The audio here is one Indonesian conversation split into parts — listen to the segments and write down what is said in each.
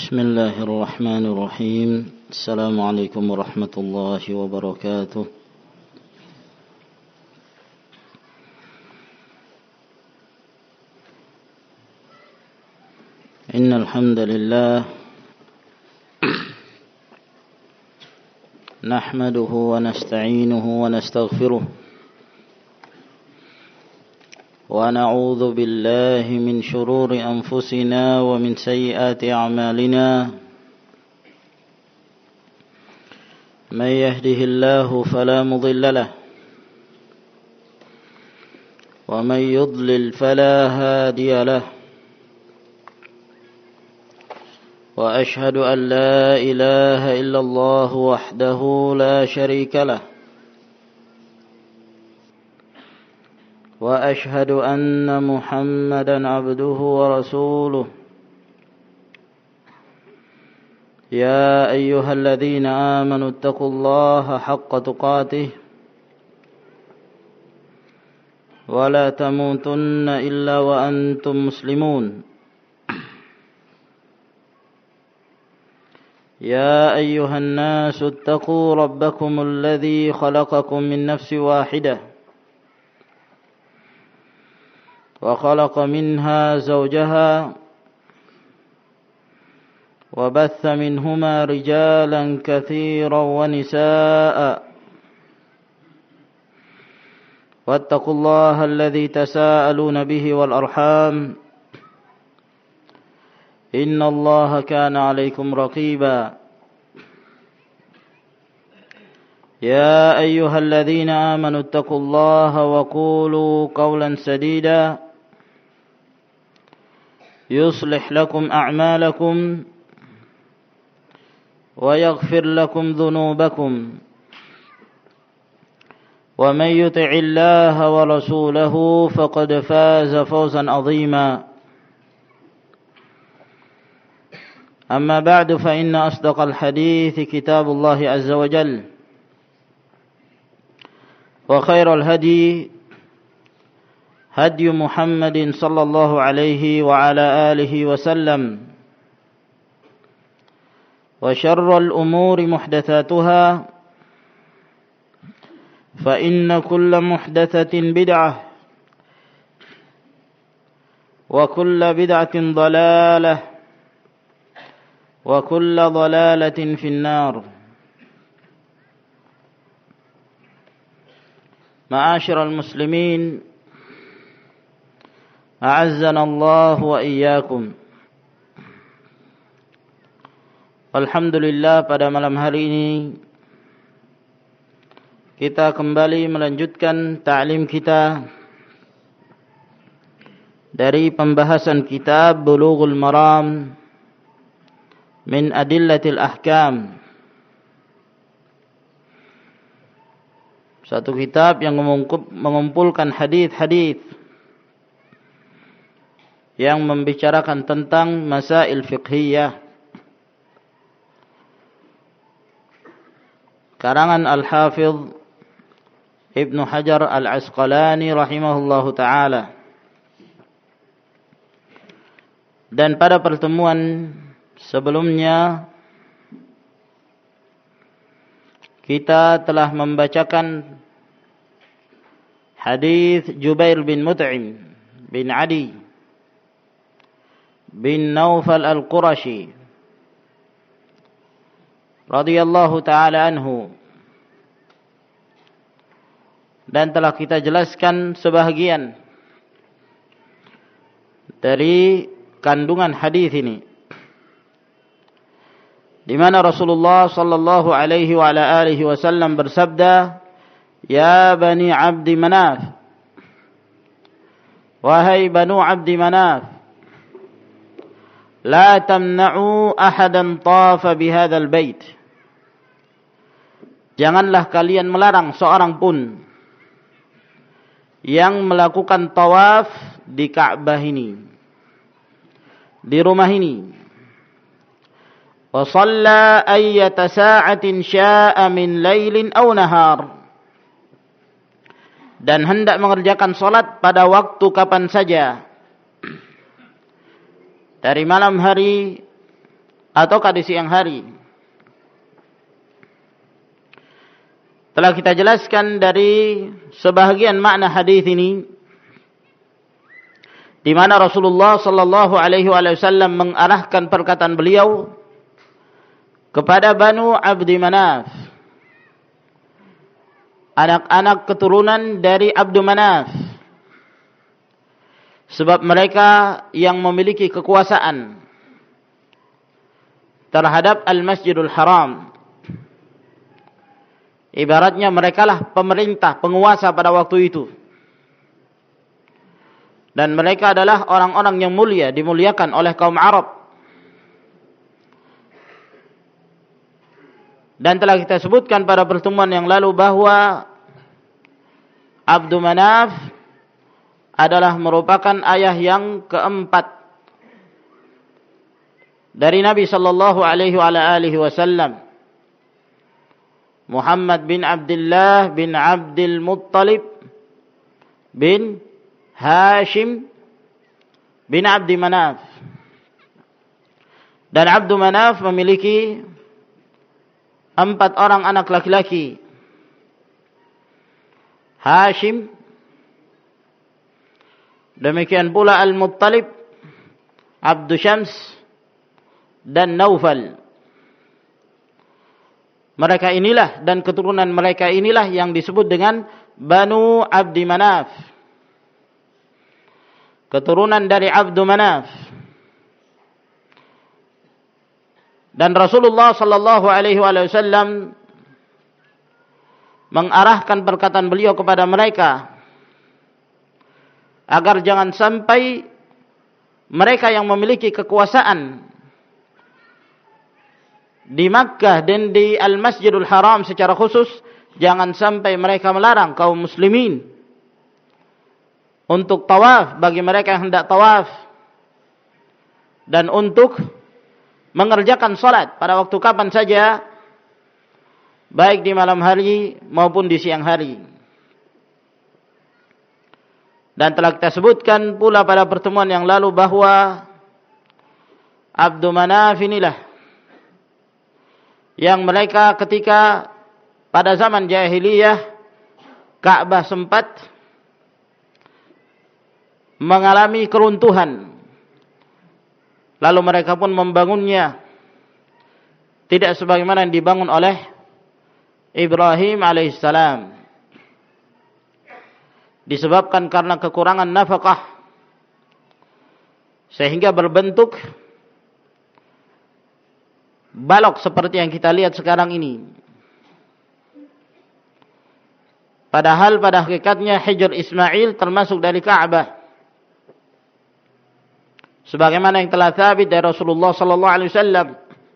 بسم الله الرحمن الرحيم. السلام عليكم ورحمة الله وبركاته. إن الحمد لله نحمده ونستعينه ونستغفره ونعوذ بالله من شرور أنفسنا ومن سيئات أعمالنا. من يهده الله فلا مضل له ومن يضلل فلا هادي له. وأشهد أن لا إله إلا الله وحده لا شريك له وأشهد أن محمدا عبده ورسوله. يا أيها الذين آمنوا اتقوا الله حق تقاته ولا تموتن إلا وأنتم مسلمون. يا أيها الناس اتقوا ربكم الذي خلقكم من نفس واحدة وخلق منها زوجها وبث منهما رجالا كثيرا ونساء. واتقوا الله الذي تساءلون به والأرحام إن الله كان عليكم رقيبا. يا أيها الذين آمنوا اتقوا الله وقولوا قولا سديدا يصلح لكم أعمالكم ويغفر لكم ذنوبكم ومن يطع الله ورسوله فقد فاز فوزا عظيما. أما بعد فإن أصدق الحديث كتاب الله عز وجل وخير الهدي هدي محمد صلى الله عليه وعلى آله وسلم وشر الأمور محدثاتها فإن كل محدثة بدعة وكل بدعة ضلالة وكل ضلالة في النار. معاشر المسلمين أعزنا الله وإياكم. Alhamdulillah, pada malam hari ini kita kembali melanjutkan ta'lim kita dari pembahasan kitab Bulughul Maram min Adillatil Ahkam. Satu kitab yang mengumpulkan hadis-hadis yang membicarakan tentang masail fiqhiyah. Karangan Al-Hafidh Ibnu Hajar Al-Asqalani rahimahullahu ta'ala. Dan pada pertemuan sebelumnya kita telah membacakan hadis Jubair bin Mut'im bin Adi bin Naufal Al-Qurashi radhiyallahu ta'ala anhu, dan telah kita jelaskan sebahagian dari kandungan hadis ini, di mana Rasulullah sallallahu alaihi wa ala alihi wasallam bersabda, "Ya Bani Abdi Manaf, wahai Banu Abdi Manaf, la tamna'u ahadan tafa bihadzal bait." Janganlah kalian melarang seorang pun yang melakukan tawaf di Ka'bah ini, di rumah ini. Wa shalla ayyata sa'atin sya'a min lailin aw nahar. Dan hendak mengerjakan salat pada waktu kapan saja, dari malam hari ataukah di siang hari. Telah kita jelaskan dari sebahagian makna hadis ini, di mana Rasulullah sallallahu alaihi wasallam mengarahkan perkataan beliau kepada Banu Abdi Manaf, anak-anak keturunan dari Abdu Manaf, sebab mereka yang memiliki kekuasaan terhadap Al-Masjidul Haram. Ibaratnya merekalah pemerintah, penguasa pada waktu itu. Dan mereka adalah orang-orang yang mulia, dimuliakan oleh kaum Arab. Dan telah kita sebutkan pada pertemuan yang lalu bahwa Abdu Manaf adalah merupakan ayah yang keempat dari Nabi sallallahu alaihi wasallam. Muhammad bin Abdullah bin Abdul Muttalib bin Hashim bin Abdi Manaf. Dan Abdu Manaf memiliki 4 orang anak laki-laki. Hashim, demikian pula Al-Muttalib, Abdu Syams, dan Naufal. Mereka inilah dan keturunan mereka inilah yang disebut dengan Banu Abdi Manaf, keturunan dari Abdu Manaf. Dan Rasulullah sallallahu alaihi wasallam mengarahkan perkataan beliau kepada mereka agar jangan sampai mereka yang memiliki kekuasaan di Makkah dan di Al-Masjidul Haram secara khusus, jangan sampai mereka melarang kaum muslimin untuk tawaf bagi mereka yang hendak tawaf, dan untuk mengerjakan salat pada waktu kapan saja, baik di malam hari maupun di siang hari. Dan telah kita sebutkan pula pada pertemuan yang lalu bahwa Abdu Manaf inilah yang mereka ketika pada zaman jahiliyah Ka'bah sempat mengalami keruntuhan, lalu mereka pun membangunnya tidak sebagaimana yang dibangun oleh Ibrahim alaihissalam, disebabkan karena kekurangan nafkah sehingga berbentuk balok seperti yang kita lihat sekarang ini. Padahal pada hakikatnya Hijr Ismail termasuk dari Ka'bah, sebagaimana yang telah thabit dari Rasulullah sallallahu alaihi wasallam.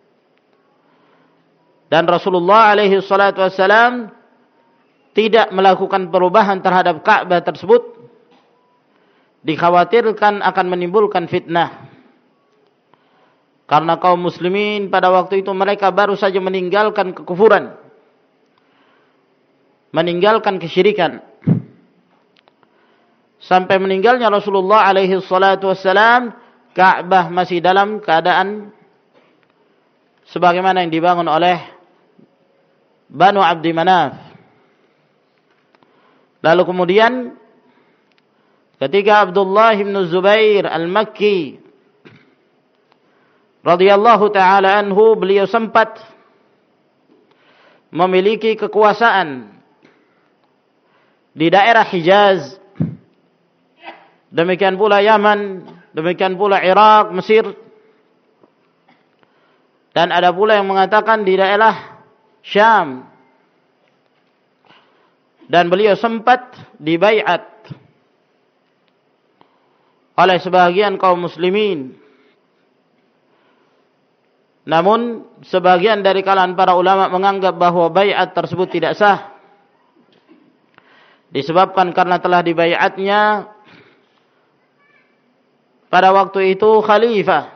Dan Rasulullah alaihi salatu wasallam tidak melakukan perubahan terhadap Ka'bah tersebut, dikhawatirkan akan menimbulkan fitnah. Karena kaum muslimin pada waktu itu mereka baru saja meninggalkan kekufuran, meninggalkan kesyirikan. Sampai meninggalnya Rasulullah alaihi salatu wassalam, Ka'bah masih dalam keadaan sebagaimana yang dibangun oleh Banu Abdi Manaf. Lalu kemudian ketika Abdullah bin Zubair al-Makki radhiyallahu ta'ala anhu, beliau sempat memiliki kekuasaan di daerah Hijaz, demikian pula Yaman, demikian pula Irak, Mesir, dan ada pula yang mengatakan di daerah Syam. Dan beliau sempat dibaiat oleh sebahagian kaum muslimin. Namun sebagian dari kalangan para ulama menganggap bahwa baiat tersebut tidak sah, disebabkan karena telah dibaiatnya pada waktu itu khalifah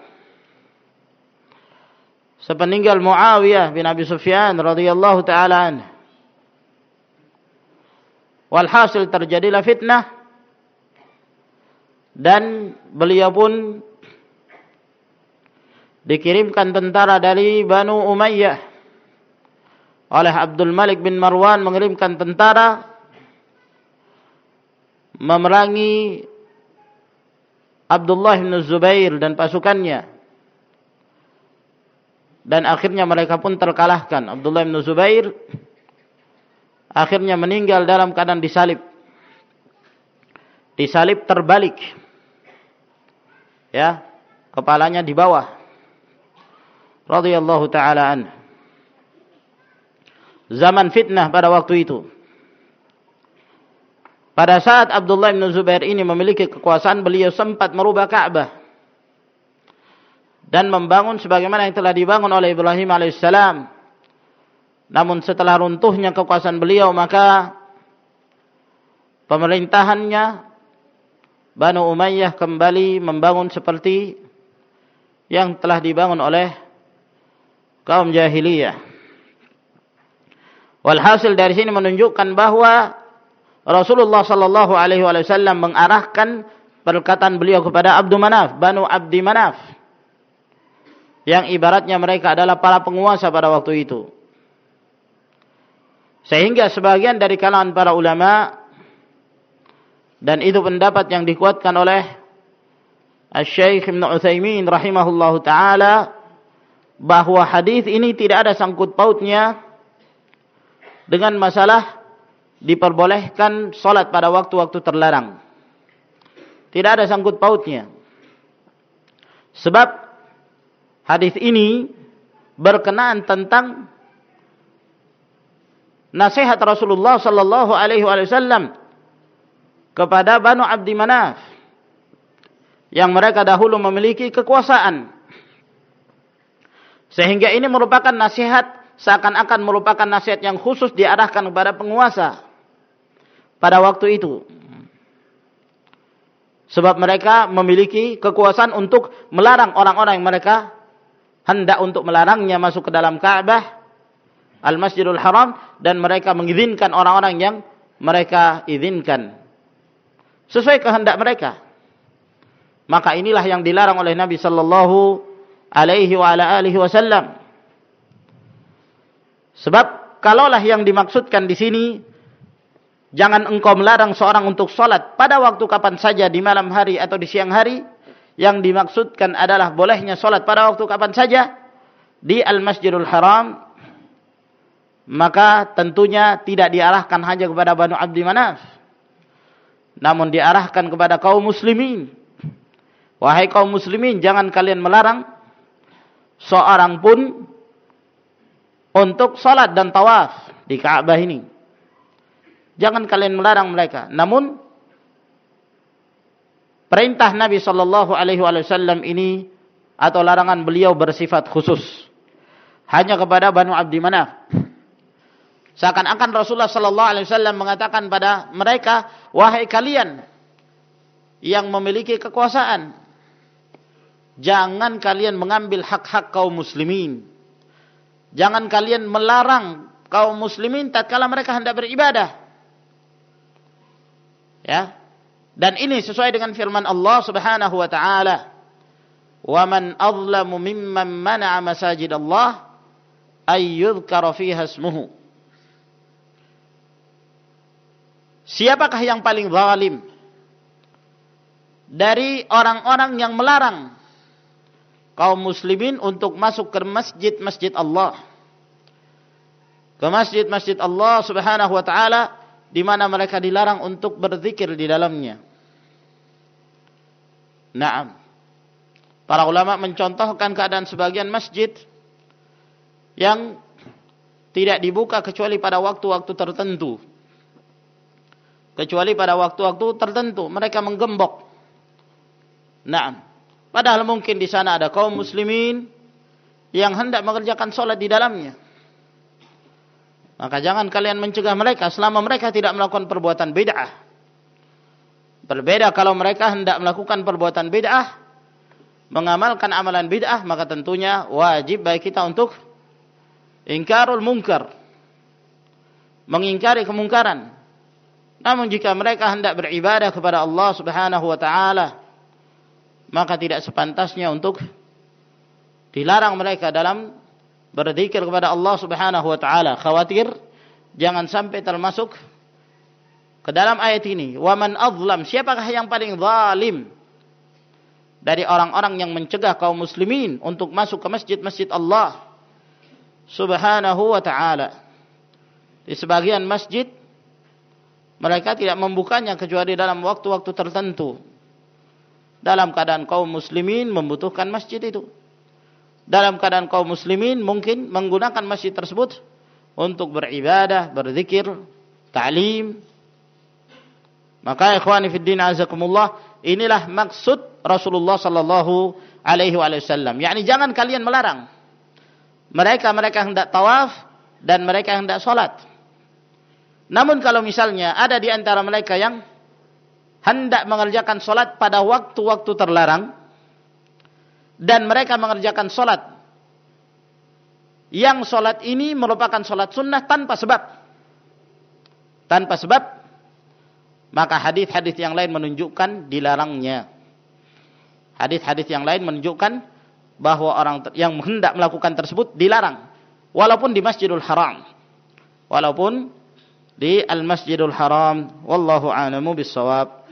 sepeninggal Muawiyah bin Abi Sufyan radhiyallahu taala anhu. Walhasil terjadilah fitnah, dan beliau pun dikirimkan tentara dari Banu Umayyah oleh Abdul Malik bin Marwan, mengirimkan tentara memerangi Abdullah bin Zubair dan pasukannya, dan akhirnya mereka pun terkalahkan. Abdullah bin Zubair akhirnya meninggal dalam keadaan disalib terbalik, ya, kepalanya di bawah, radhiyallahu taala anhu. Zaman fitnah pada waktu itu. Pada saat Abdullah bin Zubair ini memiliki kekuasaan, beliau sempat merubah Ka'bah dan membangun sebagaimana yang telah dibangun oleh Ibrahim alaihissalam. Namun setelah runtuhnya kekuasaan beliau, maka pemerintahannya Banu Umayyah kembali membangun seperti yang telah dibangun oleh kaum jahiliyah. Walhasil dari sini menunjukkan bahwa Rasulullah sallallahu alaihi wasallam mengarahkan perkataan beliau kepada Abdu Manaf, Banu Abdi Manaf, yang ibaratnya mereka adalah para penguasa pada waktu itu. Sehingga sebagian dari kalangan para ulama, dan itu pendapat yang dikuatkan oleh Asy-Syaikh Ibnu Utsaimin rahimahullahu taala, bahwa hadis ini tidak ada sangkut pautnya dengan masalah diperbolehkan salat pada waktu-waktu terlarang. Tidak ada sangkut pautnya. Sebab hadis ini berkenaan tentang nasihat Rasulullah sallallahu alaihi wasallam kepada Banu Abdi Manaf yang mereka dahulu memiliki kekuasaan. Sehingga ini merupakan nasihat, seakan-akan merupakan nasihat yang khusus diarahkan kepada penguasa pada waktu itu. Sebab mereka memiliki kekuasaan untuk melarang orang-orang yang mereka hendak untuk melarangnya masuk ke dalam Ka'bah, Al-Masjidul Haram, dan mereka mengizinkan orang-orang yang mereka izinkan sesuai kehendak mereka. Maka inilah yang dilarang oleh Nabi sallallahu alaihi wa ala alihi wasallam. Sebab kalaulah yang dimaksudkan di sini, jangan engkau melarang seorang untuk salat pada waktu kapan saja, di malam hari atau di siang hari. Yang dimaksudkan adalah bolehnya salat pada waktu kapan saja di Al-Masjidul Haram. Maka tentunya tidak diarahkan hanya kepada Banu Abdi Manaf, namun diarahkan kepada kaum muslimin. Wahai kaum muslimin, jangan kalian melarang seorang pun untuk salat dan tawaf di Ka'bah ini. Jangan kalian melarang mereka. Namun perintah Nabi sallallahu alaihi wasallam ini atau larangan beliau bersifat khusus hanya kepada Banu Abdi Manaf. Seakan-akan Rasulullah sallallahu alaihi wasallam mengatakan pada mereka, wahai kalian yang memiliki kekuasaan, jangan kalian mengambil hak-hak kaum muslimin. Jangan kalian melarang kaum muslimin tatkala mereka hendak beribadah. Ya. Dan ini sesuai dengan firman Allah Subhanahu wa taala, "Wa man adlamu mimman mana'a masajidallah ay yudhkara fiha ismuhu." Siapakah yang paling zalim dari orang-orang yang melarang kaum muslimin untuk masuk ke masjid-masjid Allah, ke masjid-masjid Allah Subhanahu wa taala, di mana mereka dilarang untuk berzikir di dalamnya. Naam. Para ulama mencontohkan keadaan sebagian masjid yang tidak dibuka kecuali pada waktu-waktu tertentu. Kecuali pada waktu-waktu tertentu mereka menggembok. Naam. Padahal mungkin di sana ada kaum muslimin yang hendak mengerjakan salat di dalamnya. Maka jangan kalian mencegah mereka selama mereka tidak melakukan perbuatan bid'ah. Berbeda kalau mereka hendak melakukan perbuatan bid'ah, mengamalkan amalan bid'ah, maka tentunya wajib bagi kita untuk ingkarul munkar, mengingkari kemungkaran. Namun jika mereka hendak beribadah kepada Allah Subhanahu wa taala, maka tidak sepantasnya untuk Dilarang mereka dalam berzikir kepada Allah Subhanahu wa taala. Khawatir jangan sampai termasuk ke dalam ayat ini. Wa man azlam, siapakah yang paling zalim dari orang-orang yang mencegah kaum muslimin untuk masuk ke masjid-masjid Allah Subhanahu wa taala. Di sebagian masjid mereka tidak membukanya kecuali dalam waktu-waktu tertentu. Dalam keadaan kaum muslimin membutuhkan masjid itu. Dalam keadaan kaum muslimin mungkin menggunakan masjid tersebut untuk beribadah, berzikir, ta'lim. Maka ikhwani fid din azakumullah, inilah maksud Rasulullah sallallahu alaihi wasallam. Yakni jangan kalian melarang mereka hendak tawaf dan mereka hendak salat. Namun kalau misalnya ada di antara mereka yang hendak mengerjakan salat pada waktu-waktu terlarang dan mereka mengerjakan salat yang salat ini merupakan salat sunnah tanpa sebab, maka hadis-hadis yang lain menunjukkan dilarangnya. Hadis-hadis yang lain menunjukkan bahwa orang yang hendak melakukan tersebut dilarang, walaupun di Masjidul Haram, walaupun di Al-Masjidul Haram. Wallahu a'lamu bis-shawab.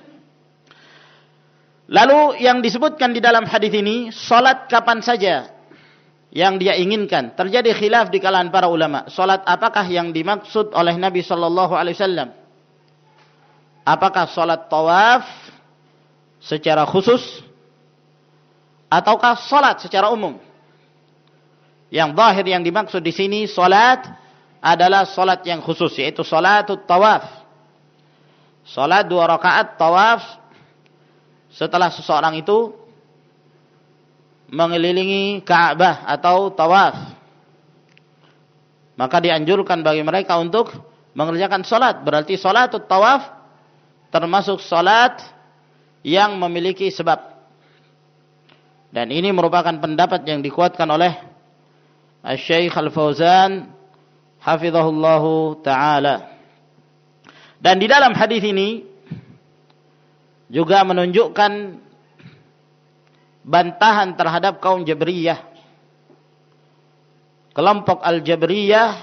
Lalu yang disebutkan di dalam hadis ini, salat kapan saja yang dia inginkan. Terjadi khilaf di kalangan para ulama. Salat apakah yang dimaksud oleh Nabi sallallahu alaihi wasallam? Apakah salat tawaf secara khusus ataukah salat secara umum? Yang zahir yang dimaksud di sini salat adalah salat yang khusus, yaitu salatut tawaf. Salat 2 rakaat tawaf setelah seseorang itu mengelilingi Ka'bah atau tawaf. Maka dianjurkan bagi mereka untuk mengerjakan salat. Berarti salatut tawaf termasuk salat yang memiliki sebab. Dan ini merupakan pendapat yang dikuatkan oleh Asy-Syaikh Al-Fauzan hafizahullahu taala. Dan di dalam hadis ini juga menunjukkan bantahan terhadap kaum Jabriyah. Kelompok Al-Jabriyah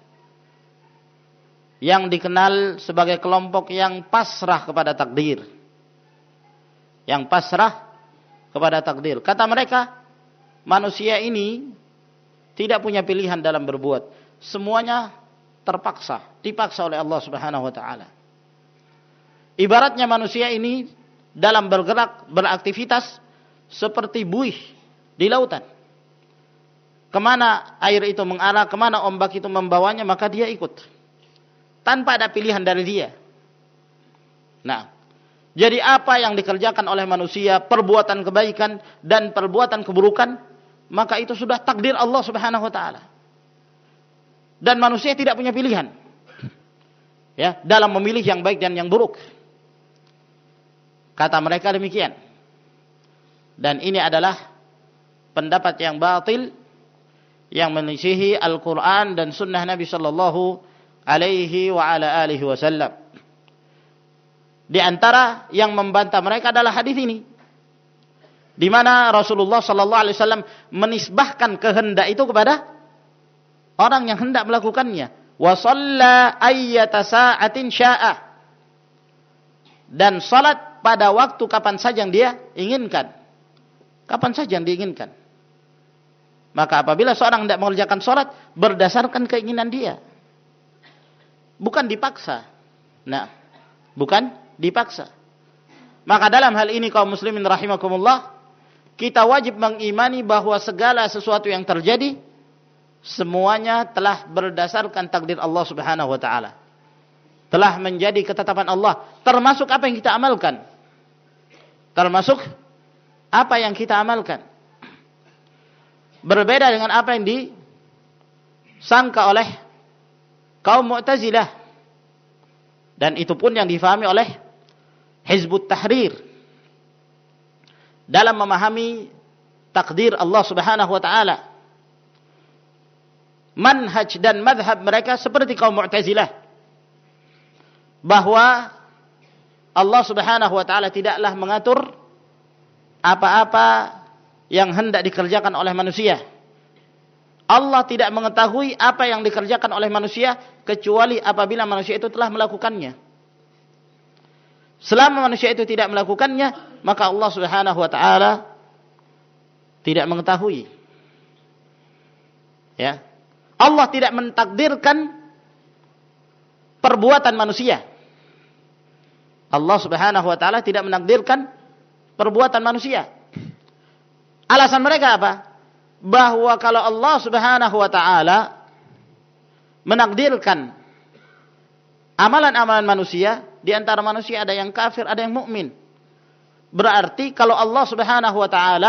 yang dikenal sebagai kelompok yang pasrah kepada takdir. Yang pasrah kepada takdir. Kata mereka, manusia ini tidak punya pilihan dalam berbuat. Semuanya terpaksa, dipaksa oleh Allah Subhanahu wa taala. Ibaratnya manusia ini dalam bergerak, beraktivitas seperti buih di lautan. Kemana air itu mengarah, kemana ombak itu membawanya, maka dia ikut. Tanpa ada pilihan dari dia. Nah, jadi apa yang dikerjakan oleh manusia, perbuatan kebaikan dan perbuatan keburukan, maka itu sudah takdir Allah Subhanahu wa taala. Dan manusia tidak punya pilihan. Ya, dalam memilih yang baik dan yang buruk. Kata mereka demikian. Dan ini adalah pendapat yang batil, yang menyisihi Al-Quran dan Sunnah Nabi Sallallahu Alaihi wa ala alihi Wasallam. Di antara yang membantah mereka adalah hadis ini, di mana Rasulullah Sallallahu Alaihi Wasallam menisbahkan kehendak itu kepada orang yang hendak melakukannya. Wa shalla ayyata sa'atin sya'a. Dan salat pada waktu kapan saja yang dia inginkan. Kapan saja yang diinginkan. Maka apabila seorang hendak mengerjakan salat berdasarkan keinginan dia, bukan dipaksa. Nah, bukan dipaksa. Maka dalam hal ini kaum muslimin rahimakumullah, kita wajib mengimani bahwa segala sesuatu yang terjadi semuanya telah berdasarkan takdir Allah Subhanahu wa taala. Telah menjadi ketetapan Allah, termasuk apa yang kita amalkan. Termasuk apa yang kita amalkan. Berbeda dengan apa yang disangka oleh kaum Mu'tazilah. Dan itu pun yang difahami oleh Hizbut Tahrir dalam memahami takdir Allah Subhanahu wa taala. Manhaj dan madhab mereka seperti kaum Mu'tazilah, bahwa Allah Subhanahu wa taala tidaklah mengatur apa-apa yang hendak dikerjakan oleh manusia. Allah tidak mengetahui apa yang dikerjakan oleh manusia kecuali apabila manusia itu telah melakukannya. Selama manusia itu tidak melakukannya, maka Allah Subhanahu wa taala tidak mengetahui. Ya. Allah tidak mentakdirkan perbuatan manusia. Allah Subhanahu wa taala tidak menakdirkan perbuatan manusia. Alasan mereka apa? Bahwa kalau Allah Subhanahu wa taala menakdirkan amalan-amalan manusia, di antara manusia ada yang kafir, ada yang mukmin. Berarti kalau Allah Subhanahu wa taala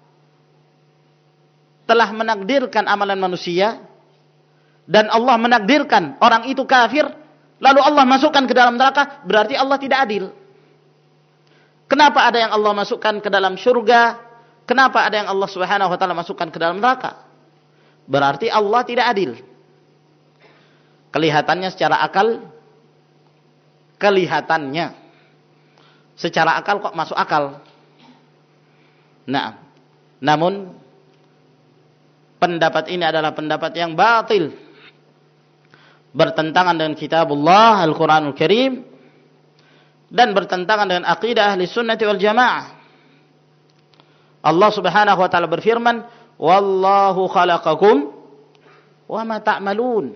telah menakdirkan amalan manusia dan Allah menakdirkan orang itu kafir, lalu Allah masukkan ke dalam neraka, berarti Allah tidak adil. Kenapa ada yang Allah masukkan ke dalam surga? Kenapa ada yang Allah Subhanahu wa taala masukkan ke dalam neraka? Berarti Allah tidak adil. Kelihatannya secara akal, kelihatannya secara akal kok masuk akal. Nah, namun pendapat ini adalah pendapat yang batil, bertentangan dengan kitabullah Al-Quranul Karim dan bertentangan dengan aqidah ahli sunnati wal jamaah. Allah Subhanahu wa taala berfirman, wallahu khalaqakum wa ma ta'malun.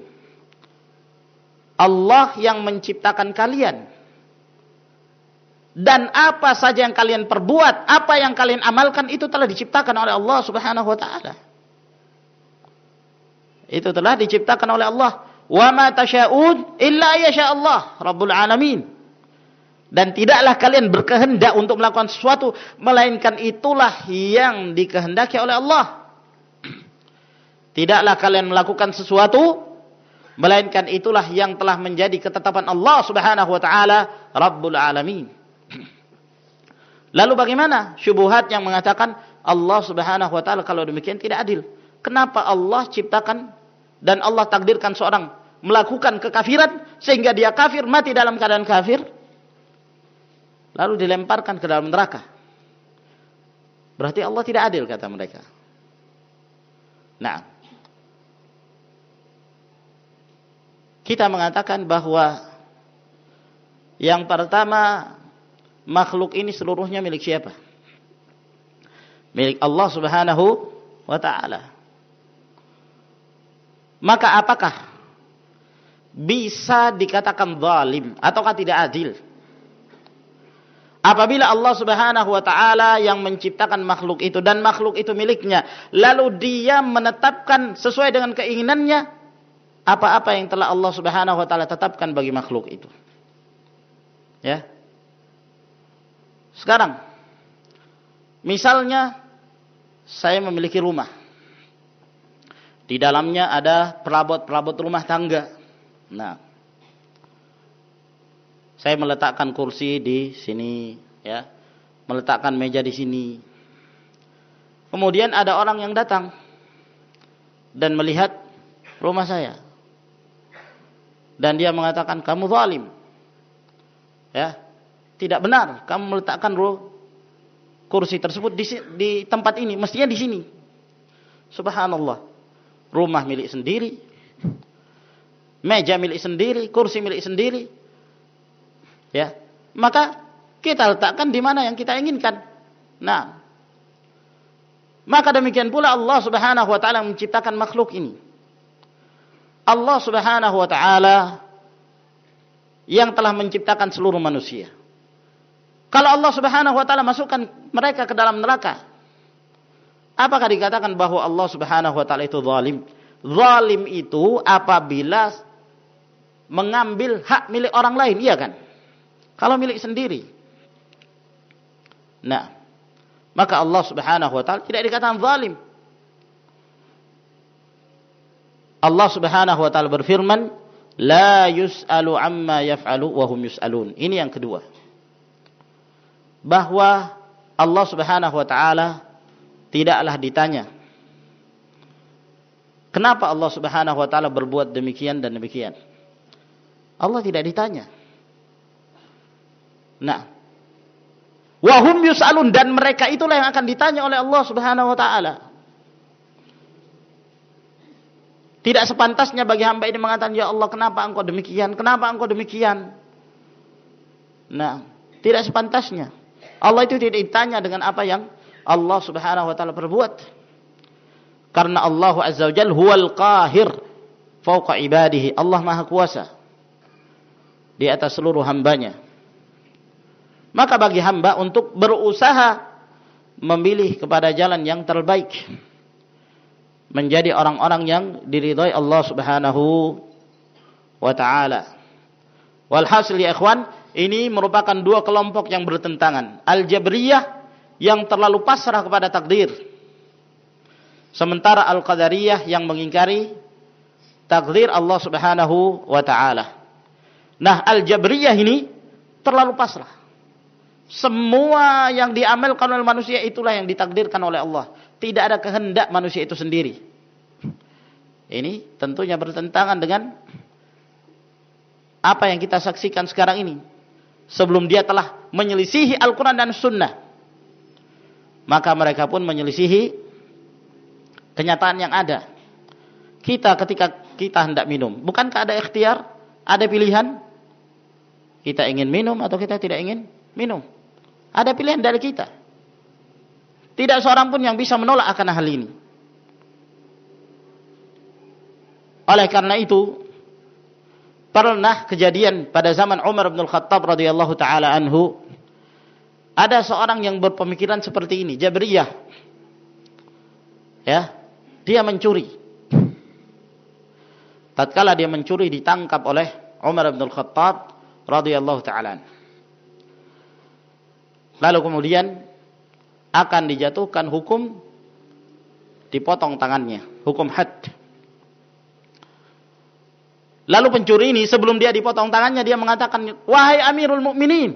Allah yang menciptakan kalian, dan apa saja yang kalian perbuat, apa yang kalian amalkan, itu telah diciptakan oleh Allah Subhanahu wa taala. Itu telah diciptakan oleh Allah. Wa ma tasyaun illa yasha Allah Rabbul alamin. Dan tidaklah kalian berkehendak untuk melakukan sesuatu melainkan itulah yang dikehendaki oleh Allah. Tidaklah kalian melakukan sesuatu melainkan itulah yang telah menjadi ketetapan Allah Subhanahu wa taala Rabbul alamin. Lalu bagaimana syubhat yang mengatakan Allah Subhanahu wa taala kalau demikian tidak adil? Kenapa Allah ciptakan dan Allah takdirkan seorang melakukan kekafiran sehingga dia kafir, mati dalam keadaan kafir, lalu dilemparkan ke dalam neraka? Berarti Allah tidak adil, kata mereka. Nah, kita mengatakan bahwa yang pertama, makhluk ini seluruhnya milik siapa? Milik Allah Subhanahu wa ta'ala. Maka apakah bisa dikatakan zalim ataukah tidak adil apabila Allah Subhanahu wa taala yang menciptakan makhluk itu dan makhluk itu miliknya, lalu dia menetapkan sesuai dengan keinginannya apa-apa yang telah Allah Subhanahu wa taala tetapkan bagi makhluk itu? Ya. Sekarang misalnya saya memiliki rumah. Di dalamnya ada perabot-perabot rumah tangga. Nah, saya meletakkan kursi di sini, ya, meletakkan meja di sini. Kemudian ada orang yang datang dan melihat rumah saya, dan dia mengatakan kamu zalim, ya, tidak benar kamu meletakkan kursi tersebut di tempat ini, mestinya di sini. Subhanallah. Rumah milik sendiri, meja milik sendiri, kursi milik sendiri. Ya, maka kita letakkan di mana yang kita inginkan. Nah, maka demikian pula Allah Subhanahu wa taala menciptakan makhluk ini. Allah Subhanahu wa taala yang telah menciptakan seluruh manusia. Kalau Allah Subhanahu wa taala masukkan mereka ke dalam neraka, apakah dikatakan bahwa Allah Subhanahu wa taala itu zalim? Zalim itu apabila mengambil hak milik orang lain, iya kan? Kalau milik sendiri. Nah, maka Allah Subhanahu wa taala tidak dikatakan zalim. Allah Subhanahu wa taala berfirman, la yus'alu amma yaf'alu wa hum yus'alun. Ini yang kedua. Bahwa Allah Subhanahu wa taala tidaklah ditanya. Kenapa Allah Subhanahu wa taala berbuat demikian dan demikian? Allah tidak ditanya. Nah, Wa hum yus'alun, dan mereka itulah yang akan ditanya oleh Allah Subhanahu wa taala. Tidak sepantasnya bagi hamba ini mengatakan, ya Allah, kenapa engkau demikian? Kenapa engkau demikian? Nah, tidak sepantasnya. Allah itu tidak ditanya dengan apa yang Allah Subhanahu wa taala perbuat. Karena Allah Azza wa Jalla huwal qahir fawqa ibadihi. Allah Maha Kuasa di atas seluruh hambanya. Maka bagi hamba untuk berusaha memilih kepada jalan yang terbaik, menjadi orang-orang yang diridhai Allah Subhanahu wa taala. Walhasil ya ikhwan, ini merupakan dua kelompok yang bertentangan. Al-Jabriyah yang terlalu pasrah kepada takdir, sementara Al-Qadariyah yang mengingkari takdir Allah Subhanahu wa taala. Nah, Al-Jabriyah ini terlalu pasrah. Semua yang diamalkan oleh manusia itulah yang ditakdirkan oleh Allah. Tidak ada kehendak manusia itu sendiri. Ini tentunya bertentangan dengan apa yang kita saksikan sekarang ini. Sebelum dia telah menyelisihi Al-Quran dan Sunnah, maka mereka pun menyelisihi kenyataan yang ada. Kita ketika kita hendak minum, bukankah ada ikhtiar, ada pilihan? Kita ingin minum atau kita tidak ingin minum. Ada pilihan dari kita. Tidak seorang pun yang bisa menolak akan hal ini. Oleh karena itu, pernah kejadian pada zaman Umar bin Khattab radhiyallahu taala anhu, ada seorang yang berpemikiran seperti ini, Jabriyah. Ya, dia mencuri. Tatkala dia mencuri, ditangkap oleh Umar bin Khattab radhiyallahu taala. Lalu kemudian akan dijatuhkan hukum dipotong tangannya, hukum had. Lalu pencuri ini sebelum dia dipotong tangannya, dia mengatakan, wahai Amirul Mukminin,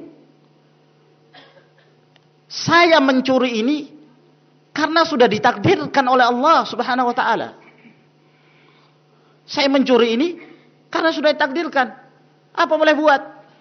saya mencuri ini karena sudah ditakdirkan oleh Allah Subhanahu wa taala. Saya mencuri ini karena sudah ditakdirkan. Apa boleh buat?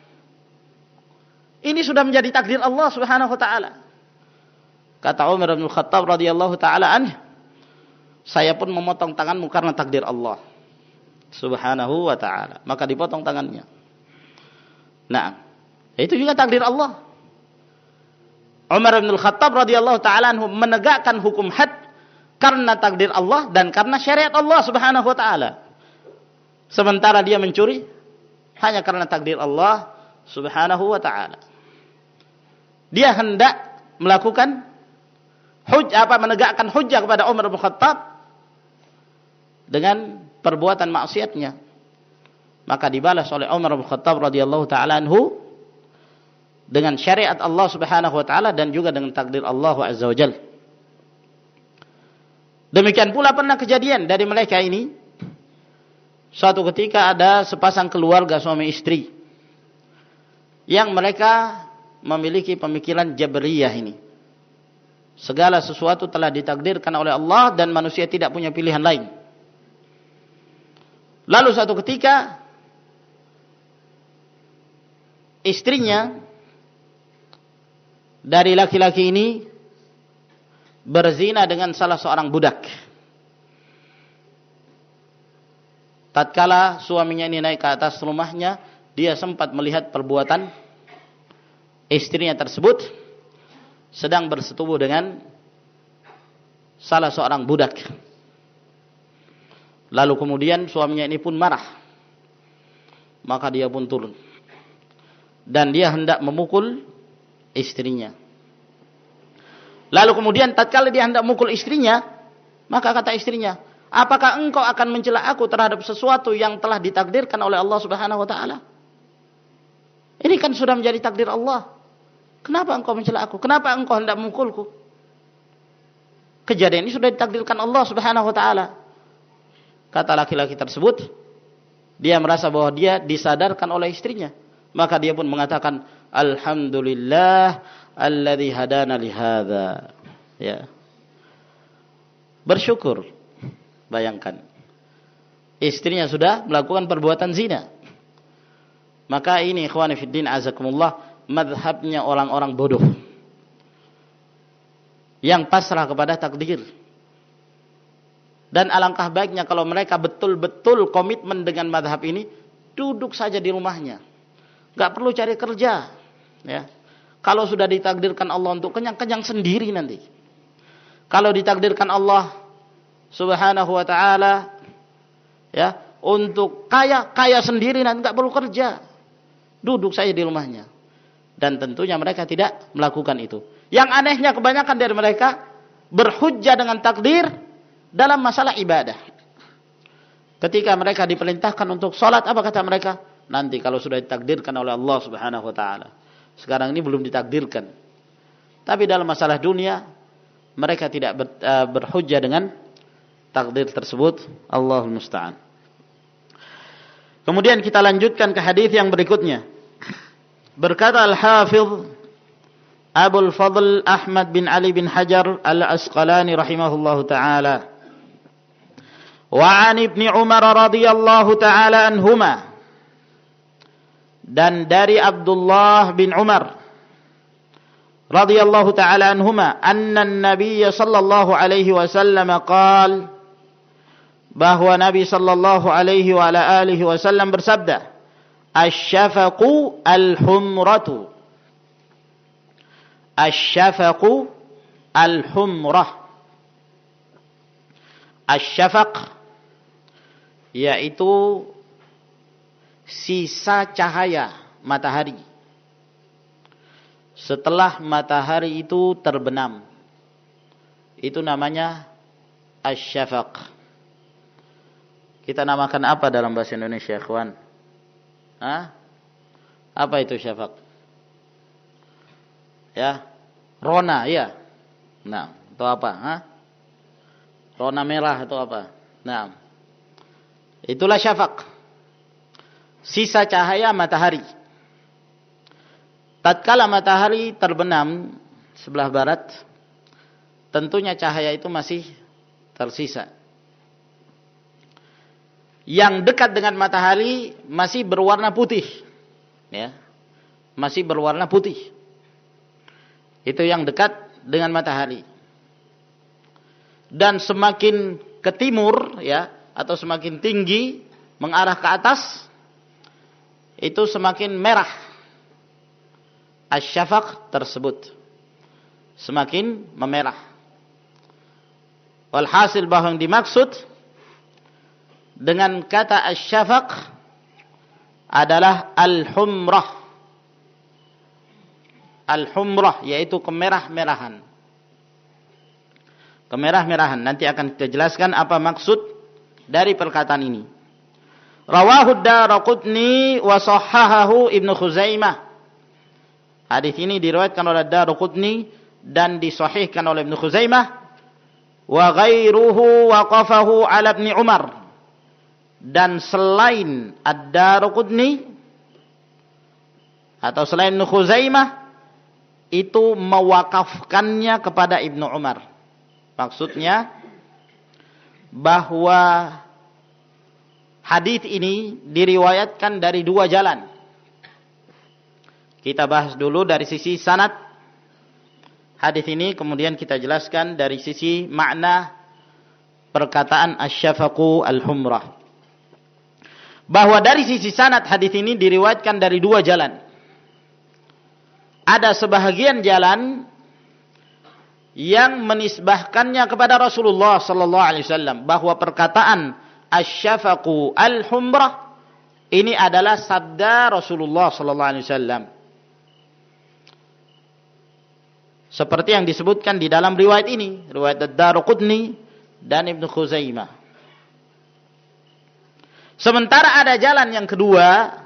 Ini sudah menjadi takdir Allah Subhanahu wa taala. Kata Umar bin Khattab radhiyallahu taala anhu, saya pun memotong tanganmu karena takdir Allah Subhanahu wa taala. Maka dipotong tangannya. Nah, itu juga takdir Allah. Umar bin Khattab radhiyallahu taala anhu menegakkan hukum had karena takdir Allah dan karena syariat Allah Subhanahu wa taala. Sementara dia mencuri hanya karena takdir Allah Subhanahu wa taala. Dia hendak melakukan menegakkan hujjah kepada Umar bin Khattab dengan perbuatan maksiatnya. Maka dibalas oleh Umar bin Khattab radhiyallahu taala anhu dengan syariat Allah Subhanahu wa taala dan juga dengan takdir Allah Azza wa Jalla. Demikian pula pernah kejadian dari mereka ini. Suatu ketika ada sepasang keluarga suami istri yang mereka memiliki pemikiran Jabriyah ini. Segala sesuatu telah ditakdirkan oleh Allah dan manusia tidak punya pilihan lain. Lalu suatu ketika istrinya dari laki-laki ini berzina dengan salah seorang budak. Tatkala suaminya ini naik ke atas rumahnya, dia sempat melihat perbuatan istrinya tersebut sedang bersetubuh dengan salah seorang budak. Lalu kemudian suaminya ini pun marah. Maka dia pun turun. Dan dia hendak memukul istrinya. Lalu kemudian tatkala dia hendak memukul istrinya, maka kata istrinya, apakah engkau akan mencela aku terhadap sesuatu yang telah ditakdirkan oleh Allah Subhanahu wa taala? Ini kan sudah menjadi takdir Allah. Kenapa engkau mencela aku? Kenapa engkau hendak memukulku? Kejadian ini sudah ditakdirkan Allah Subhanahu wa taala. Kata laki-laki tersebut, dia merasa bahwa dia disadarkan oleh istrinya. Maka dia pun mengatakan, alhamdulillah alladzi hadana li hadza. Ya. Bersyukur. Bayangkan. Istrinya sudah melakukan perbuatan zina. Maka ini ikhwani fiddin azakumullah, madhabnya orang-orang bodoh. yang pasrah kepada takdir. Dan alangkah baiknya kalau mereka betul-betul komitmen dengan mazhab ini, duduk saja di rumahnya. Enggak perlu cari kerja, ya. Kalau sudah ditakdirkan Allah untuk kenyang-kenyang sendiri nanti. Kalau ditakdirkan Allah Subhanahu wa taala, ya, untuk kaya sendiri nanti enggak perlu kerja. Duduk saja di rumahnya. Dan tentunya mereka tidak melakukan itu. Yang anehnya kebanyakan dari mereka berhujjah dengan takdir dalam masalah ibadah. Ketika mereka diperintahkan untuk sholat, apa kata mereka? Nanti kalau sudah ditakdirkan oleh Allah Subhanahu wa taala. Sekarang ini belum ditakdirkan. Tapi dalam masalah dunia, mereka tidak berhujjah dengan takdir tersebut. Allahul musta'an. Kemudian kita lanjutkan ke hadis yang berikutnya. Berkata Al-Hafidh Abul Fadl Ahmad bin Ali bin Hajar Al-Asqalani rahimahullahu ta'ala. Wa an Ibni Umar radhiyallahu ta'ala anhuma. Dan dari Abdullah bin Umar radhiyallahu ta'ala anhuma, anna an-nabiy sallallahu alaihi wasallam qaal, bahwa Nabi sallallahu alaihi wa ala alihi wasallam bersabda, asy-syafaqu al-humratu. Asy-syafaqu al-humrah. Asy-syafaq yaitu sisa cahaya matahari setelah matahari itu terbenam. Itu namanya asy-syafaq. Kita namakan apa dalam bahasa Indonesia, ikhwan? Hah? Apa itu syafaq? Ya, rona, ya. Nah, itu apa? Hah? Rona merah atau apa? Nah, itulah syafaq. Sisa cahaya matahari. Tatkala matahari terbenam sebelah barat, tentunya cahaya itu masih tersisa. Yang dekat dengan matahari masih berwarna putih, ya, masih berwarna putih. Itu yang dekat dengan matahari. Dan semakin ke timur, ya, atau semakin tinggi mengarah ke atas, itu semakin merah asy-syafaq tersebut, semakin memerah. Walhasil bahwa yang dimaksud dengan kata asy-syafaq adalah al-humrah. Al-humrah yaitu kemerah-merahan. Kemerah-merahan. Nanti akan kita jelaskan apa maksud dari perkataan ini. Rawahu ad-Daraqutni wa sahhahahu Ibnu Khuzaimah. Hadis ini diriwayatkan oleh ad-Daraqutni dan disahihkan oleh Ibnu Khuzaimah. Wa ghairuhu waqafahu ala Ibni Umar. Dan selain ad-Daraqutni atau selain Ibnu Khuzaimah, itu mewakafkannya kepada Ibnu Umar. Maksudnya bahwa hadis ini diriwayatkan dari dua jalan. Kita bahas dulu dari sisi sanad hadis ini, kemudian kita jelaskan dari sisi makna perkataan asy-syafaqu al-humrah. Bahwa dari sisi sanad hadis ini diriwayatkan dari dua jalan. Ada sebahagian jalan yang menisbahkannya kepada Rasulullah sallallahu alaihi wasallam, bahwa perkataan asy-syafaqu al-humrah ini adalah sabda Rasulullah sallallahu alaihi wasallam. Seperti yang disebutkan di dalam riwayat ini, riwayat ad-Daraqutni dan Ibnu Khuzaimah. Sementara ada jalan yang kedua,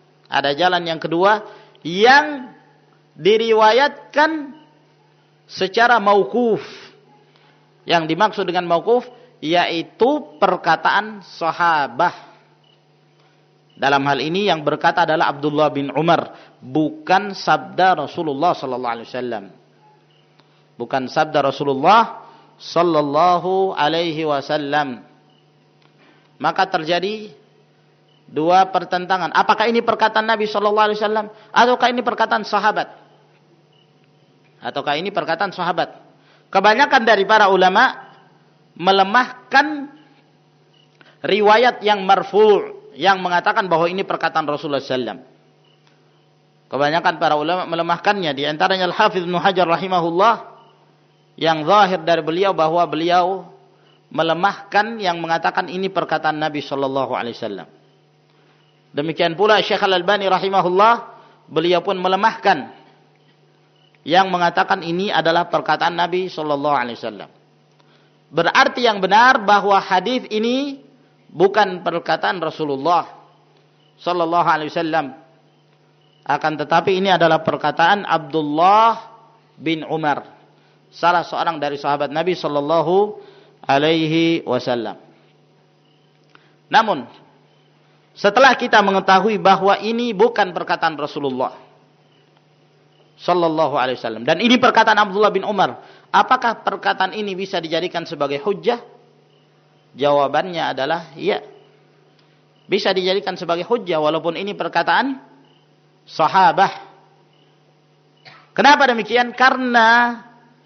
yang diriwayatkan secara mauquf. Yang dimaksud dengan mauquf yaitu perkataan sahabah. Dalam hal ini yang berkata adalah Abdullah bin Umar, bukan sabda Rasulullah sallallahu alaihi wasallam. Bukan sabda Rasulullah sallallahu alaihi wasallam. Maka terjadi dua pertentangan. Apakah ini perkataan Nabi sallallahu alaihi wasallam ataukah ini perkataan sahabat? Kebanyakan dari para ulama melemahkan riwayat yang marfu' yang mengatakan bahwa ini perkataan Rasulullah SAW. Kebanyakan para ulama melemahkannya. Di antaranya Al-Hafidz Ibnu Hajar rahimahullah, yang zahir dari beliau bahwa beliau melemahkan yang mengatakan ini perkataan Nabi sallallahu alaihi wasallam. Demikian pula Syekh Al-Albani rahimahullah, beliau pun melemahkan yang mengatakan ini adalah perkataan Nabi sallallahu alaihi wasallam. Berarti yang benar bahwa hadis ini bukan perkataan Rasulullah sallallahu alaihi wasallam, akan tetapi ini adalah perkataan Abdullah bin Umar, salah seorang dari sahabat Nabi sallallahu alaihi wasallam. Namun setelah kita mengetahui bahwa ini bukan perkataan Rasulullah sallallahu alaihi wasallam dan ini perkataan Abdullah bin Umar, apakah perkataan ini bisa dijadikan sebagai hujjah? Jawabannya adalah ya. Bisa dijadikan sebagai hujjah walaupun ini perkataan sahabah. Kenapa demikian? Karena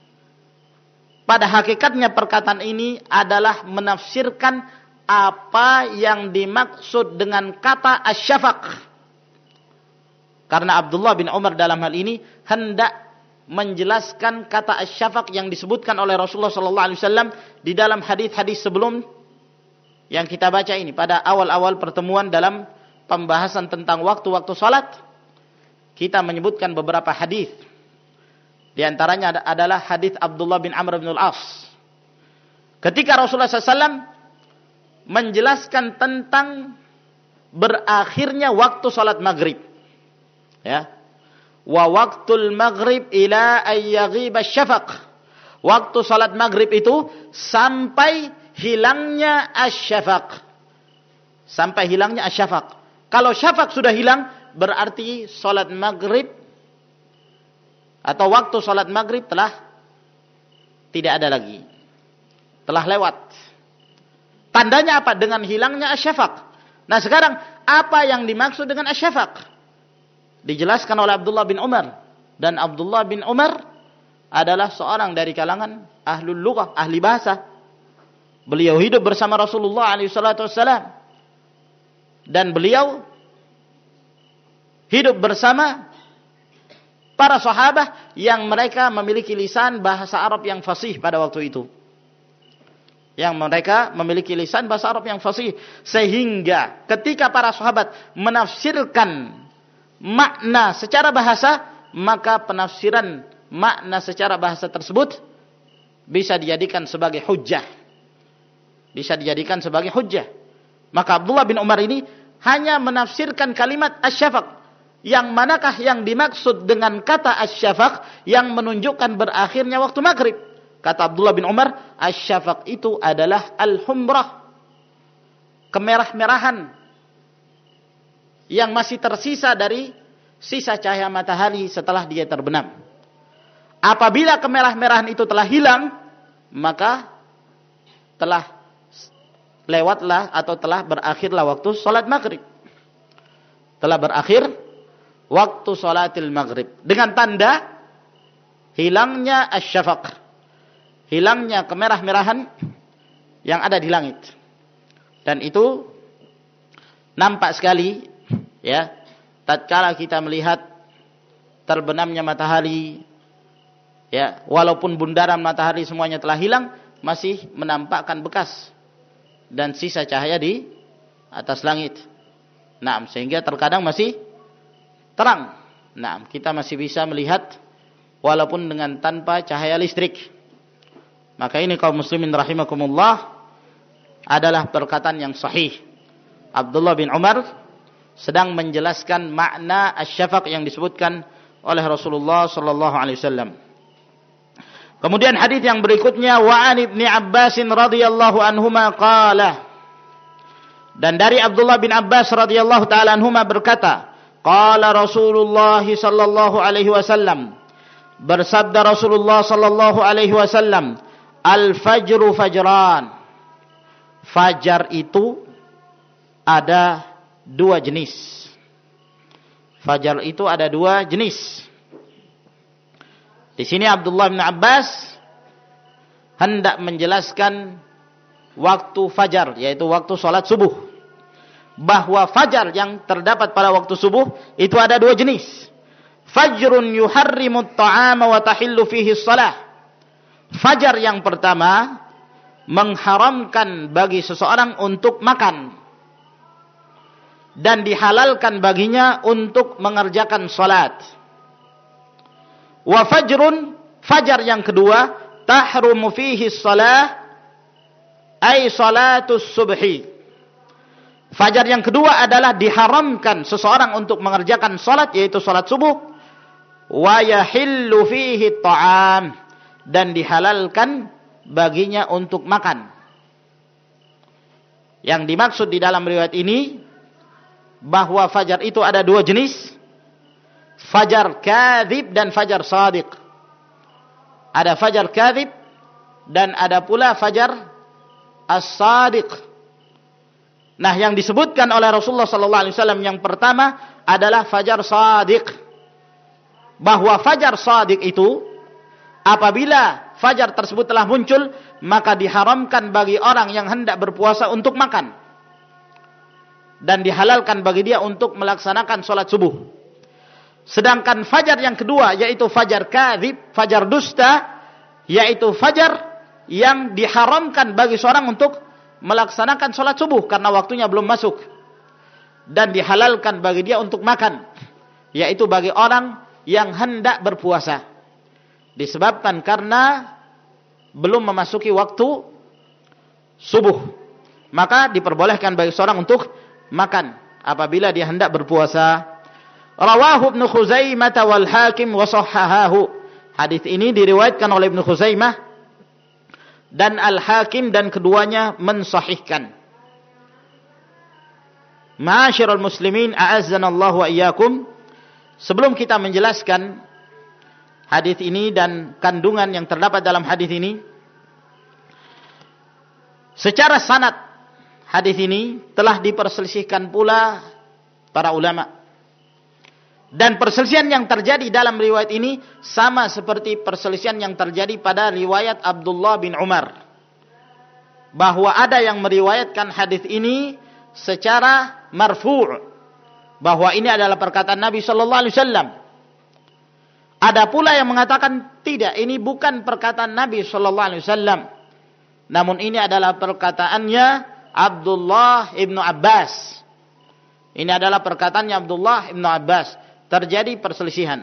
pada hakikatnya perkataan ini adalah menafsirkan apa yang dimaksud dengan kata asyafaq. Karena Abdullah bin Umar dalam hal ini hendak menjelaskan kata asyafaq yang disebutkan oleh Rasulullah SAW di dalam hadis-hadis sebelum yang kita baca ini pada awal-awal pertemuan dalam pembahasan tentang waktu-waktu salat. Kita menyebutkan beberapa hadis. Di antaranya adalah hadis Abdullah bin Amr bin Al-As. Ketika Rasulullah SAW menjelaskan tentang berakhirnya waktu salat maghrib, ya, wa waktul maghrib ila ayyaghiba syafaq. Waktu salat maghrib itu sampai hilangnya asyafaq. Sampai hilangnya asyafaq. Kalau syafaq sudah hilang, berarti salat maghrib atau waktu salat maghrib telah tidak ada lagi. Telah lewat. Tandanya apa? Dengan hilangnya asyafaq. Nah sekarang, apa yang dimaksud dengan asyafaq? Dijelaskan oleh Abdullah bin Umar. Dan Abdullah bin Umar adalah seorang dari kalangan ahlul lughah, ahli bahasa. Beliau hidup bersama Rasulullah SAW. Dan beliau hidup bersama para sahabat yang mereka memiliki lisan bahasa Arab yang fasih pada waktu itu. Yang mereka memiliki lisan bahasa Arab yang fasih. Sehingga ketika para sahabat menafsirkan makna secara bahasa, maka penafsiran makna secara bahasa tersebut bisa dijadikan sebagai hujjah. Bisa dijadikan sebagai hujjah. Maka Abdullah bin Umar ini hanya menafsirkan kalimat asyafaq. Yang manakah yang dimaksud dengan kata asyafaq yang menunjukkan berakhirnya waktu maghrib? Kata Abdullah bin Umar, asyafaq itu adalah al-humrah, kemerah-merahan yang masih tersisa dari sisa cahaya matahari setelah dia terbenam. Apabila kemerah-merahan itu telah hilang, maka telah lewatlah atau telah berakhirlah waktu salat maghrib. Telah berakhir waktu salatil maghrib. Dengan tanda hilangnya asyafaq. Hilangnya kemerah-merahan yang ada di langit. Dan itu nampak sekali, ya, tatkala kita melihat terbenamnya matahari, ya, walaupun bundaran matahari semuanya telah hilang, masih menampakkan bekas dan sisa cahaya di atas langit. Nah, sehingga terkadang masih terang. Nah, kita masih bisa melihat walaupun dengan tanpa cahaya listrik. Maka ini kaum muslimin rahimakumullah adalah perkataan yang sahih. Abdullah bin Umar sedang menjelaskan makna asyafaq yang disebutkan oleh Rasulullah sallallahu alaihi wasallam. Kemudian hadis yang berikutnya, wa an Ibnu Abbas radhiyallahu anhuma qala. Dan dari Abdullah bin Abbas radhiyallahu taala anhuma berkata, qala Rasulullah sallallahu alaihi wasallam, bersabda Rasulullah sallallahu alaihi wasallam, al-fajru fajran. Fajar itu ada dua jenis. Fajar itu ada dua jenis. Di sini Abdullah bin Abbas hendak menjelaskan waktu fajar, yaitu waktu salat subuh. Bahwa fajar yang terdapat pada waktu subuh itu ada dua jenis. Fajrun yuharrimut ta'ama wa tahillu fihi shalah. Fajar yang pertama mengharamkan bagi seseorang untuk makan dan dihalalkan baginya untuk mengerjakan salat. Wa fajrun, fajar yang kedua, tahrumu fihi shalah ay salatus subhi. Fajar yang kedua adalah diharamkan seseorang untuk mengerjakan salat, yaitu salat subuh. Wa yahillu fihi ta'am, dan dihalalkan baginya untuk makan. Yang dimaksud di dalam riwayat ini bahwa fajar itu ada dua jenis, fajar kadzib dan fajar shadiq. Ada fajar kadzib dan ada pula fajar as-shadiq. Nah, yang disebutkan oleh Rasulullah sallallahu alaihi wasallam yang pertama adalah fajar shadiq. Bahwa fajar shadiq itu apabila fajar tersebut telah muncul, maka diharamkan bagi orang yang hendak berpuasa untuk makan. Dan dihalalkan bagi dia untuk melaksanakan sholat subuh. Sedangkan fajar yang kedua, yaitu fajar kadzib, fajar dusta, yaitu fajar yang diharamkan bagi seorang untuk melaksanakan sholat subuh karena waktunya belum masuk. Dan dihalalkan bagi dia untuk makan, yaitu bagi orang yang hendak berpuasa. Disebabkan karena belum memasuki waktu subuh, maka diperbolehkan bagi seorang untuk makan apabila dia hendak berpuasa. Rawahu Ibnu Khuzaimah wal Hakim wa sahhahahu. Hadis ini diriwayatkan oleh Ibnu Khuzaimah dan Al-Hakim dan keduanya mensahihkan. Ma'asyiral muslimin, a'azzanallahu wa iyyakum. Sebelum kita menjelaskan hadis ini dan kandungan yang terdapat dalam hadis ini, secara sanad hadis ini telah diperselisihkan pula para ulama. Dan perselisihan yang terjadi dalam riwayat ini sama seperti perselisihan yang terjadi pada riwayat Abdullah bin Umar. Bahwa ada yang meriwayatkan hadis ini secara marfu', bahwa ini adalah perkataan Nabi sallallahu alaihi wasallam. Ada pula yang mengatakan tidak, ini bukan perkataan Nabi sallallahu alaihi wasallam. Namun ini adalah perkataannya Abdullah ibnu Abbas. Ini adalah perkataannya Abdullah ibnu Abbas. Terjadi perselisihan.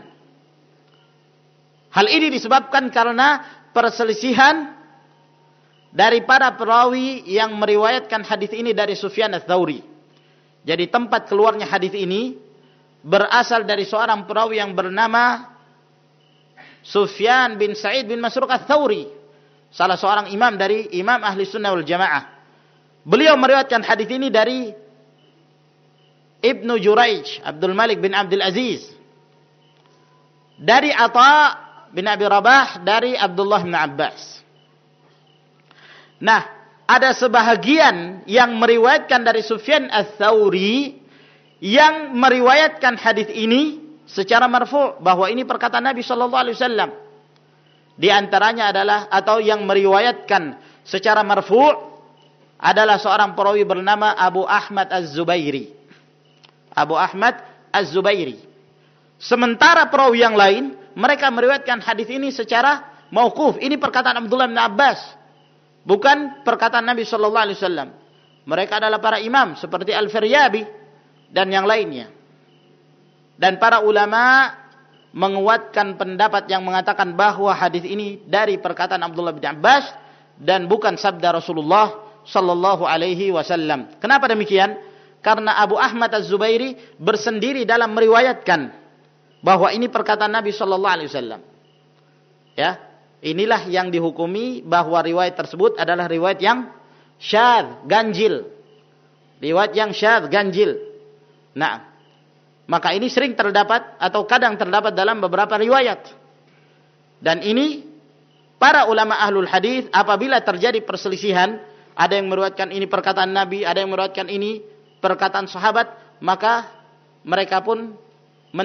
Hal ini disebabkan karena perselisihan dari para perawi yang meriwayatkan hadis ini dari Sufyan ats-Tsauri. Jadi tempat keluarnya hadis ini berasal dari seorang perawi yang bernama Sufyan bin Sa'id bin Masruq ats-Tsauri, salah seorang imam dari imam ahli sunnah wal jamaah. Beliau meriwayatkan hadis ini dari Ibnu Juraij, Abdul Malik bin Abdul Aziz, dari Atha bin Abi Rabah, dari Abdullah bin Abbas. Nah, ada sebahagian yang meriwayatkan dari Sufyan ats-Tsauri yang meriwayatkan hadis ini secara marfu', bahwa ini perkataan Nabi sallallahu alaihi wasallam. Di antaranya adalah, atau yang meriwayatkan secara marfu' adalah seorang perawi bernama Abu Ahmad Az-Zubairi. Abu Ahmad Az-Zubairi. Sementara perawi yang lain, mereka meriwayatkan hadis ini secara mauquf. Ini perkataan Abdullah bin Abbas, bukan perkataan Nabi sallallahu alaihi wasallam. Mereka adalah para imam seperti Al-Firyabi dan yang lainnya. Dan para ulama menguatkan pendapat yang mengatakan bahwa hadis ini dari perkataan Abdullah bin Abbas dan bukan sabda Rasulullah sallallahu alaihi wasallam. Kenapa demikian? Karena Abu Ahmad Az-Zubairi bersendiri dalam meriwayatkan bahwa ini perkataan Nabi sallallahu alaihi wasallam. Ya, inilah yang dihukumi bahwa riwayat tersebut adalah riwayat yang syadz, ganjil. Riwayat yang syadz, ganjil. Nah, maka ini sering terdapat atau kadang terdapat dalam beberapa riwayat. Dan ini para ulama ahlul hadis apabila terjadi perselisihan, ada yang meriwayatkan ini perkataan Nabi, ada yang meriwayatkan ini perkataan sahabat, maka mereka pun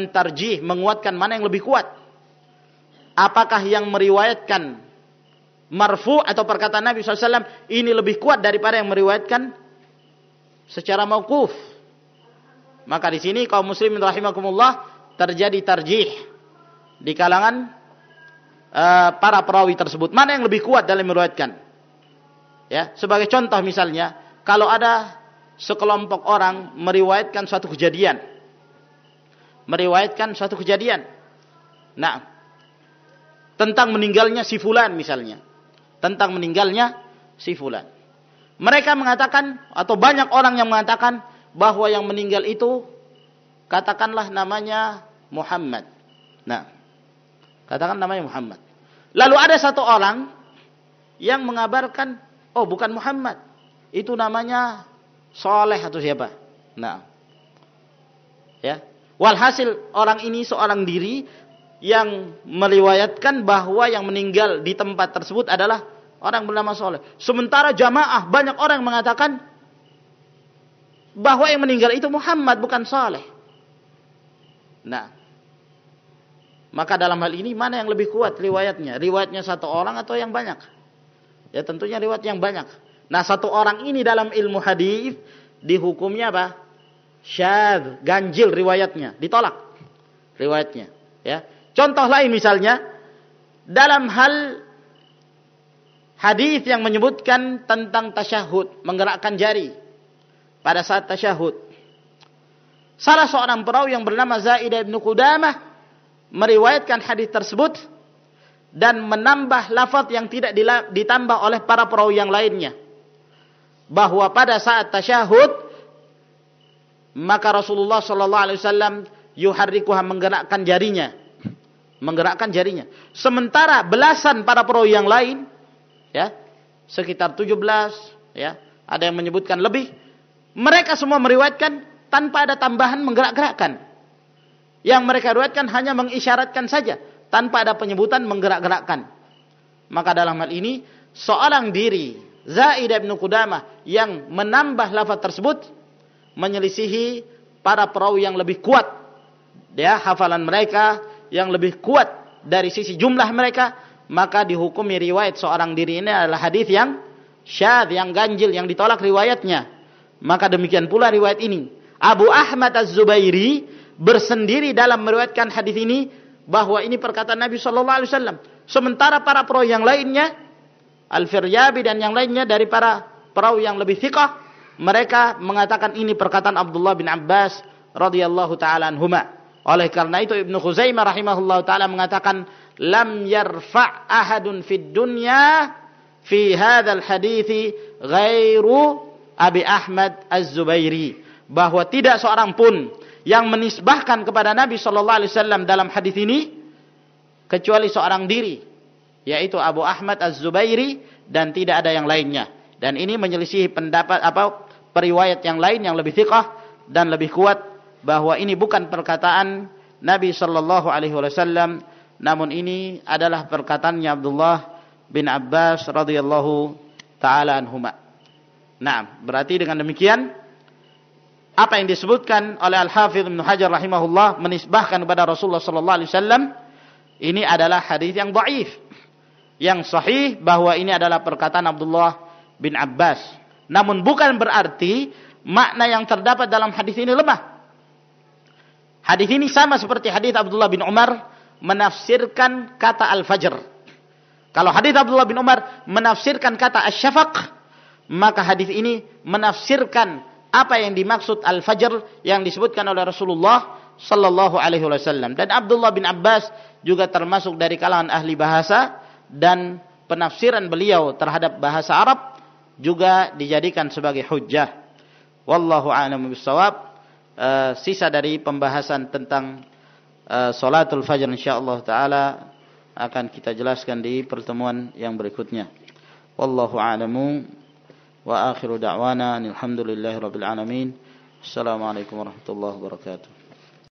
mentarjih, menguatkan mana yang lebih kuat. Apakah yang meriwayatkan marfu atau perkataan Nabi SAW ini lebih kuat daripada yang meriwayatkan secara mauquf. Maka di sini kaum muslimin rahimakumullah terjadi tarjih di kalangan para perawi tersebut. Mana yang lebih kuat dalam meriwayatkan? Ya, sebagai contoh misalnya, kalau ada sekelompok orang meriwayatkan suatu kejadian. Nah, tentang meninggalnya si fulan misalnya. Tentang meninggalnya si fulan. Mereka mengatakan, atau banyak orang yang mengatakan, bahwa yang meninggal itu, katakanlah namanya Muhammad. Nah, katakan namanya Muhammad. Lalu ada satu orang yang mengabarkan, oh bukan Muhammad, itu namanya Soleh atau siapa. Nah, ya. Walhasil orang ini seorang diri yang meriwayatkan bahwa yang meninggal di tempat tersebut adalah orang bernama Soleh. Sementara jamaah banyak orang mengatakan bahwa yang meninggal itu Muhammad bukan Soleh. Nah, maka dalam hal ini mana yang lebih kuat riwayatnya? Riwayatnya satu orang atau yang banyak? Ya tentunya riwayat yang banyak. Nah, satu orang ini dalam ilmu hadis dihukumnya apa? Syadz, ganjil riwayatnya, ditolak riwayatnya. Ya. Contoh lain misalnya dalam hal hadis yang menyebutkan tentang tasyahud, menggerakkan jari pada saat tasyahud. Salah seorang perawi yang bernama Zaidah bin Qudamah meriwayatkan hadis tersebut dan menambah lafaz yang tidak ditambah oleh para perawi yang lainnya. Bahwa pada saat tasyahud maka Rasulullah sallallahu alaihi wasallam yuharrikuha, menggerakkan jarinya. Sementara belasan para perawi yang lain, ya, sekitar 17, ya, ada yang menyebutkan lebih, mereka semua meriwayatkan tanpa ada tambahan menggerak-gerakkan. Yang mereka riwayatkan hanya mengisyaratkan saja, tanpa ada penyebutan menggerak-gerakkan. Maka dalam hal ini, seorang diri, Zaidah bin Qudamah, yang menambah lafaz tersebut, menyelisihi para perawi yang lebih kuat. Ya, hafalan mereka yang lebih kuat dari sisi jumlah mereka, maka dihukumi riwayat seorang diri ini adalah hadis yang syadz, yang ganjil, yang ditolak riwayatnya. Maka demikian pula riwayat ini. Abu Ahmad Az-Zubairi bersendiri dalam meriwayatkan hadis ini bahwa ini perkataan Nabi sallallahu alaihi wasallam. Sementara para perawi yang lainnya, Al-Firyabi dan yang lainnya dari para perawi yang lebih thiqah, mereka mengatakan ini perkataan Abdullah bin Abbas radhiyallahu taala anhuma. Oleh karena itu Ibnu Khuzaimah rahimahullahu taala mengatakan lam yarfa' ahadun fid dunya fi hadzal hadithi ghairu Abi Ahmad Az-Zubairi, bahwa tidak seorang pun yang menisbahkan kepada Nabi sallallahu alaihi wasallam dalam hadis ini kecuali seorang diri, yaitu Abu Ahmad Az-Zubairi, dan tidak ada yang lainnya. Dan ini menyelisihi pendapat periwayat yang lain yang lebih thiqah dan lebih kuat, bahwa ini bukan perkataan Nabi sallallahu alaihi wasallam, namun ini adalah perkataannya Abdullah bin Abbas radhiyallahu taala anhuma. Nah, berarti dengan demikian apa yang disebutkan oleh Al-Hafidz Ibnu Hajar rahimahullah menisbahkan kepada Rasulullah sallallahu alaihi wasallam ini adalah hadis yang dhaif. Yang sahih bahwa ini adalah perkataan Abdullah bin Abbas. Namun bukan berarti makna yang terdapat dalam hadis ini lemah. Hadis ini sama seperti hadis Abdullah bin Umar menafsirkan kata al-fajr. Kalau hadis Abdullah bin Umar menafsirkan kata asy-syafaq, maka hadis ini menafsirkan apa yang dimaksud al-fajr yang disebutkan oleh Rasulullah sallallahu alaihi wasallam. Dan Abdullah bin Abbas juga termasuk dari kalangan ahli bahasa, dan penafsiran beliau terhadap bahasa Arab juga dijadikan sebagai hujjah. Wallahu a'lam bishawab. Sisa dari pembahasan tentang salatul fajr insyaallah taala akan kita jelaskan di pertemuan yang berikutnya. Wallahu a'lamu wa akhiru da'wana alhamdulillahirabbil alamin. Assalamualaikum warahmatullahi wabarakatuh.